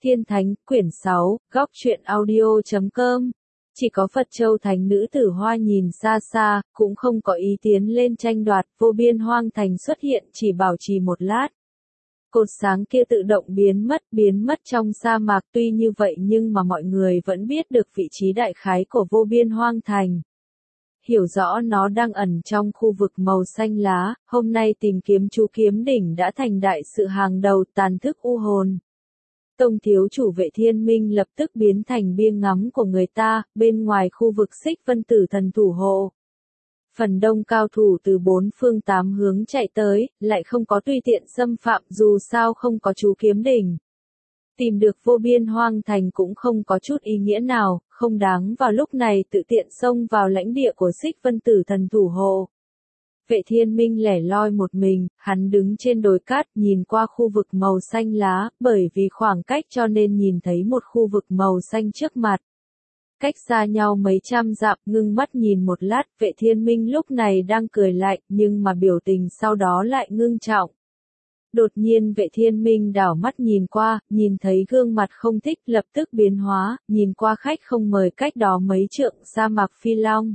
Thiên Thánh, quyển 6, góc truyện audio.com. Chỉ có Phật Châu Thánh nữ Tử Hoa nhìn xa xa, cũng không có ý tiến lên tranh đoạt, vô biên hoang thành xuất hiện chỉ bảo trì một lát. Cột sáng kia tự động biến mất trong sa mạc, tuy như vậy nhưng mà mọi người vẫn biết được vị trí đại khái của vô biên hoang thành. Hiểu rõ nó đang ẩn trong khu vực màu xanh lá, hôm nay tìm kiếm chú kiếm đỉnh đã thành đại sự hàng đầu, tàn thức u hồn. Tông thiếu chủ Vệ Thiên Minh lập tức biến thành biếng ngắm của người ta, bên ngoài khu vực Xích Vân Tử Thần thủ hộ. Phần đông cao thủ từ bốn phương tám hướng chạy tới, lại không có tùy tiện xâm phạm, dù sao không có chú kiếm đỉnh. Tìm được vô biên hoang thành cũng không có chút ý nghĩa nào, không đáng vào lúc này tự tiện xông vào lãnh địa của Xích Vân Tử Thần thủ hộ. Vệ Thiên Minh lẻ loi một mình, hắn đứng trên đồi cát nhìn qua khu vực màu xanh lá, bởi vì khoảng cách cho nên nhìn thấy một khu vực màu xanh trước mặt. Cách xa nhau mấy trăm dặm, ngưng mắt nhìn một lát, Vệ Thiên Minh lúc này đang cười lạnh, nhưng mà biểu tình sau đó lại ngưng trọng. Đột nhiên Vệ Thiên Minh đảo mắt nhìn qua, nhìn thấy gương mặt không thích lập tức biến hóa, nhìn qua khách không mời cách đó mấy trượng sa mạc Phi Long.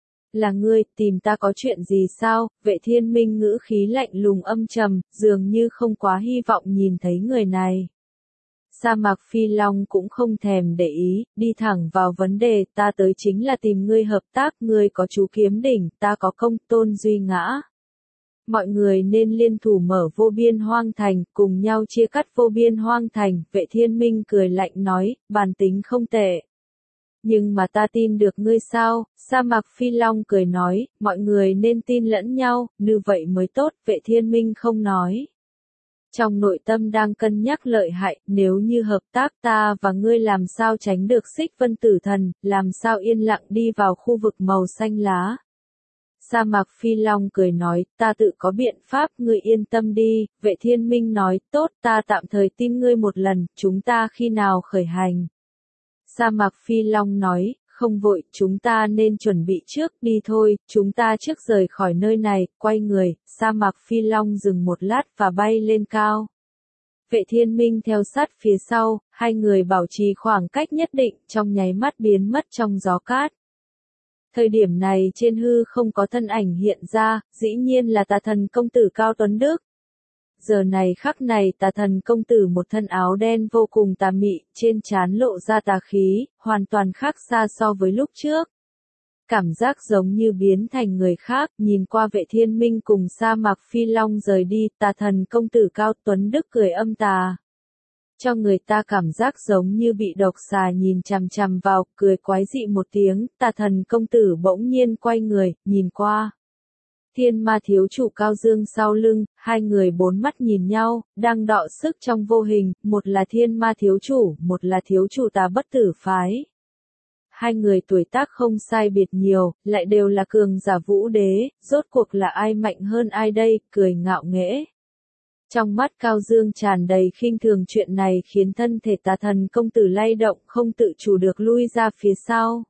Là ngươi, tìm ta có chuyện gì sao? Vệ Thiên Minh ngữ khí lạnh lùng âm trầm, dường như không quá hy vọng nhìn thấy người này. Sa mạc Phi Long cũng không thèm để ý, đi thẳng vào vấn đề, ta tới chính là tìm ngươi hợp tác, ngươi có chú kiếm đỉnh, ta có công tôn duy ngã. Mọi người nên liên thủ mở vô biên hoang thành, cùng nhau chia cắt vô biên hoang thành, Vệ Thiên Minh cười lạnh nói, bản tính không tệ. Nhưng mà ta tin được ngươi sao? Sa mạc Phi Long cười nói, mọi người nên tin lẫn nhau, như vậy mới tốt, Vệ Thiên Minh không nói. Trong nội tâm đang cân nhắc lợi hại, nếu như hợp tác ta và ngươi làm sao tránh được Xích Vân Tử Thần, làm sao yên lặng đi vào khu vực màu xanh lá. Sa mạc Phi Long cười nói, ta tự có biện pháp, ngươi yên tâm đi, Vệ Thiên Minh nói, tốt, ta tạm thời tin ngươi một lần, chúng ta khi nào khởi hành. Sa mạc Phi Long nói, không vội, chúng ta nên chuẩn bị trước, đi thôi, chúng ta trước rời khỏi nơi này, quay người, Sa mạc Phi Long dừng một lát và bay lên cao. Vệ Thiên Minh theo sát phía sau, hai người bảo trì khoảng cách nhất định, trong nháy mắt biến mất trong gió cát. Thời điểm này trên hư không có thân ảnh hiện ra, dĩ nhiên là Tà Thần công tử Cao Tuấn Đức. Giờ này khắc này Tà Thần công tử một thân áo đen vô cùng tà mị, trên trán lộ ra tà khí, hoàn toàn khác xa so với lúc trước. Cảm giác giống như biến thành người khác, nhìn qua Vệ Thiên Minh cùng Sa mạc Phi Long rời đi, Tà Thần công tử Cao Tuấn Đức cười âm tà. Cho người ta cảm giác giống như bị độc xà nhìn chằm chằm vào, cười quái dị một tiếng, Tà Thần công tử bỗng nhiên quay người, nhìn qua. Thiên Ma thiếu chủ Cao Dương sau lưng, hai người bốn mắt nhìn nhau, đang đọ sức trong vô hình, một là Thiên Ma thiếu chủ, một là thiếu chủ Tà Bất Tử phái. Hai người tuổi tác không sai biệt nhiều, lại đều là cường giả vũ đế, rốt cuộc là ai mạnh hơn ai đây, cười ngạo nghễ. Trong mắt Cao Dương tràn đầy khinh thường, chuyện này khiến thân thể Tà Thần công tử lay động, không tự chủ được lui ra phía sau.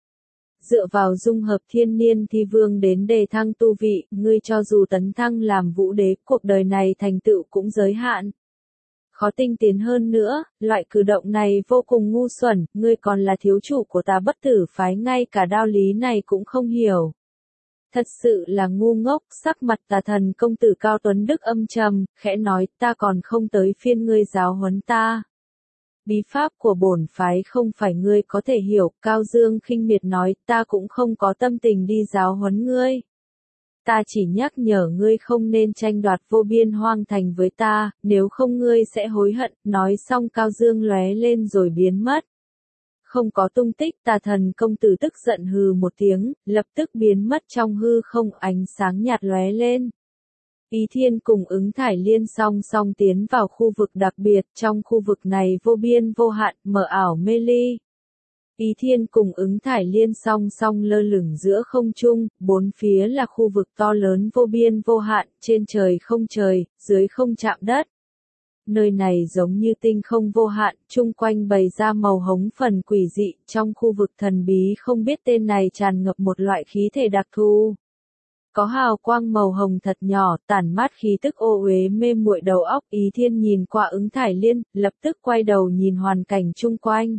Dựa vào dung hợp thiên niên thi vương đến đề thăng tu vị, ngươi cho dù tấn thăng làm vũ đế, cuộc đời này thành tựu cũng giới hạn. Khó tinh tiến hơn nữa, loại cử động này vô cùng ngu xuẩn, ngươi còn là thiếu chủ của Tà Bất Tử phái, ngay cả đạo lý này cũng không hiểu. Thật sự là ngu ngốc, sắc mặt Tà Thần công tử Cao Tuấn Đức âm trầm, khẽ nói, ta còn không tới phiên ngươi giáo huấn ta. Bí pháp của bổn phái không phải ngươi có thể hiểu, Cao Dương khinh miệt nói, ta cũng không có tâm tình đi giáo huấn ngươi. Ta chỉ nhắc nhở ngươi không nên tranh đoạt vô biên hoang thành với ta, nếu không ngươi sẽ hối hận, nói xong Cao Dương lóe lên rồi biến mất. Không có tung tích, Tà Thần công tử tức giận hừ một tiếng, lập tức biến mất trong hư không, ánh sáng nhạt lóe lên. Ý Thiên cùng Ứng Thải Liên song song tiến vào khu vực đặc biệt, trong khu vực này vô biên vô hạn, mờ ảo mê ly. Ý Thiên cùng Ứng Thải Liên song song lơ lửng giữa không trung, bốn phía là khu vực to lớn vô biên vô hạn, trên trời không trời, dưới không chạm đất. Nơi này giống như tinh không vô hạn, chung quanh bày ra màu hống phần quỷ dị, trong khu vực thần bí không biết tên này tràn ngập một loại khí thể đặc thù. Có hào quang màu hồng thật nhỏ, tản mát khí tức ô uế mê muội đầu óc. Ý Thiên nhìn qua Ứng Thải Liên, lập tức quay đầu nhìn hoàn cảnh chung quanh.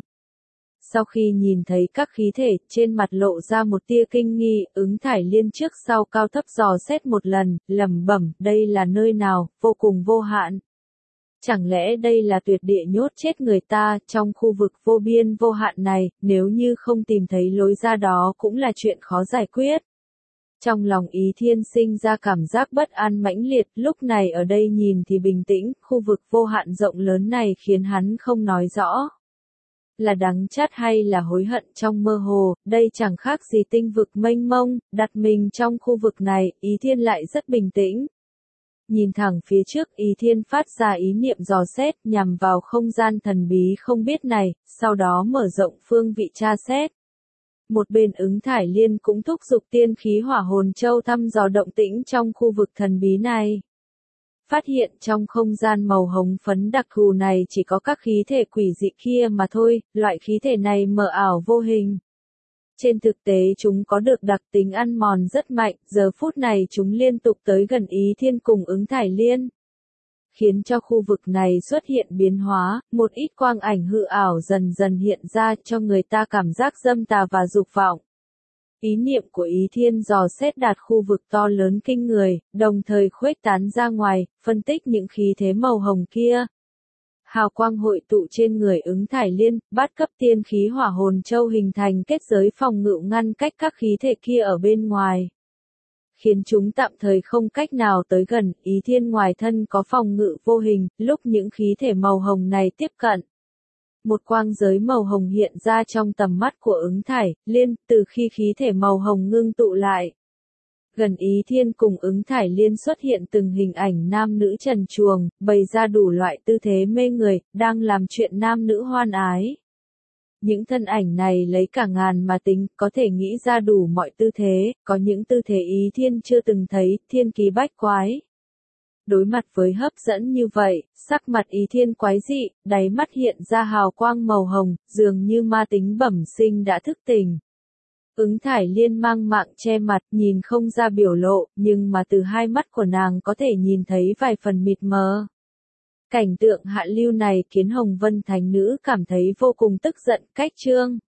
Sau khi nhìn thấy các khí thể, trên mặt lộ ra một tia kinh nghi. Ứng Thải Liên trước sau cao thấp dò xét một lần, lẩm bẩm, đây là nơi nào, vô cùng vô hạn. Chẳng lẽ đây là tuyệt địa nhốt chết người ta, trong khu vực vô biên vô hạn này, nếu như không tìm thấy lối ra đó cũng là chuyện khó giải quyết. Trong lòng Ý Thiên sinh ra cảm giác bất an mãnh liệt, lúc này ở đây nhìn thì bình tĩnh, khu vực vô hạn rộng lớn này khiến hắn không nói rõ. Là đắng chát hay là hối hận trong mơ hồ, đây chẳng khác gì tinh vực mênh mông, đặt mình trong khu vực này, Ý Thiên lại rất bình tĩnh. Nhìn thẳng phía trước, Ý Thiên phát ra ý niệm dò xét nhằm vào không gian thần bí không biết này, sau đó mở rộng phương vị tra xét. Một bên Ứng Thải Liên cũng thúc giục tiên khí hỏa hồn châu thăm dò động tĩnh trong khu vực thần bí này. Phát hiện trong không gian màu hồng phấn đặc thù này chỉ có các khí thể quỷ dị kia mà thôi, loại khí thể này mờ ảo vô hình. Trên thực tế chúng có được đặc tính ăn mòn rất mạnh, giờ phút này chúng liên tục tới gần Ý Thiên cùng Ứng Thải Liên. Khiến cho khu vực này xuất hiện biến hóa, một ít quang ảnh hư ảo dần dần hiện ra cho người ta cảm giác dâm tà và dục vọng. Ý niệm của Ý Thiên dò xét đạt khu vực to lớn kinh người, đồng thời khuếch tán ra ngoài, phân tích những khí thế màu hồng kia. Hào quang hội tụ trên người Ứng Thải Liên, bát cấp tiên khí hỏa hồn châu hình thành kết giới phòng ngự ngăn cách các khí thể kia ở bên ngoài. Khiến chúng tạm thời không cách nào tới gần. Ý Thiên ngoài thân có phòng ngự vô hình, lúc những khí thể màu hồng này tiếp cận. Một quang giới màu hồng hiện ra trong tầm mắt của Ứng Thải Liên, từ khi khí thể màu hồng ngưng tụ lại. Gần Ý Thiên cùng Ứng Thải Liên xuất hiện từng hình ảnh nam nữ trần truồng, bày ra đủ loại tư thế mê người, đang làm chuyện nam nữ hoan ái. Những thân ảnh này lấy cả ngàn mà tính, có thể nghĩ ra đủ mọi tư thế, có những tư thế Ý Thiên chưa từng thấy, thiên kỳ bách quái. Đối mặt với hấp dẫn như vậy, sắc mặt Ý Thiên quái dị, đáy mắt hiện ra hào quang màu hồng, dường như ma tính bẩm sinh đã thức tỉnh. Ứng Thải Liên mang mạng che mặt, nhìn không ra biểu lộ, nhưng mà từ hai mắt của nàng có thể nhìn thấy vài phần mịt mờ. Cảnh tượng hạ lưu này khiến Hồng Vân Thánh Nữ cảm thấy vô cùng tức giận, cách trương.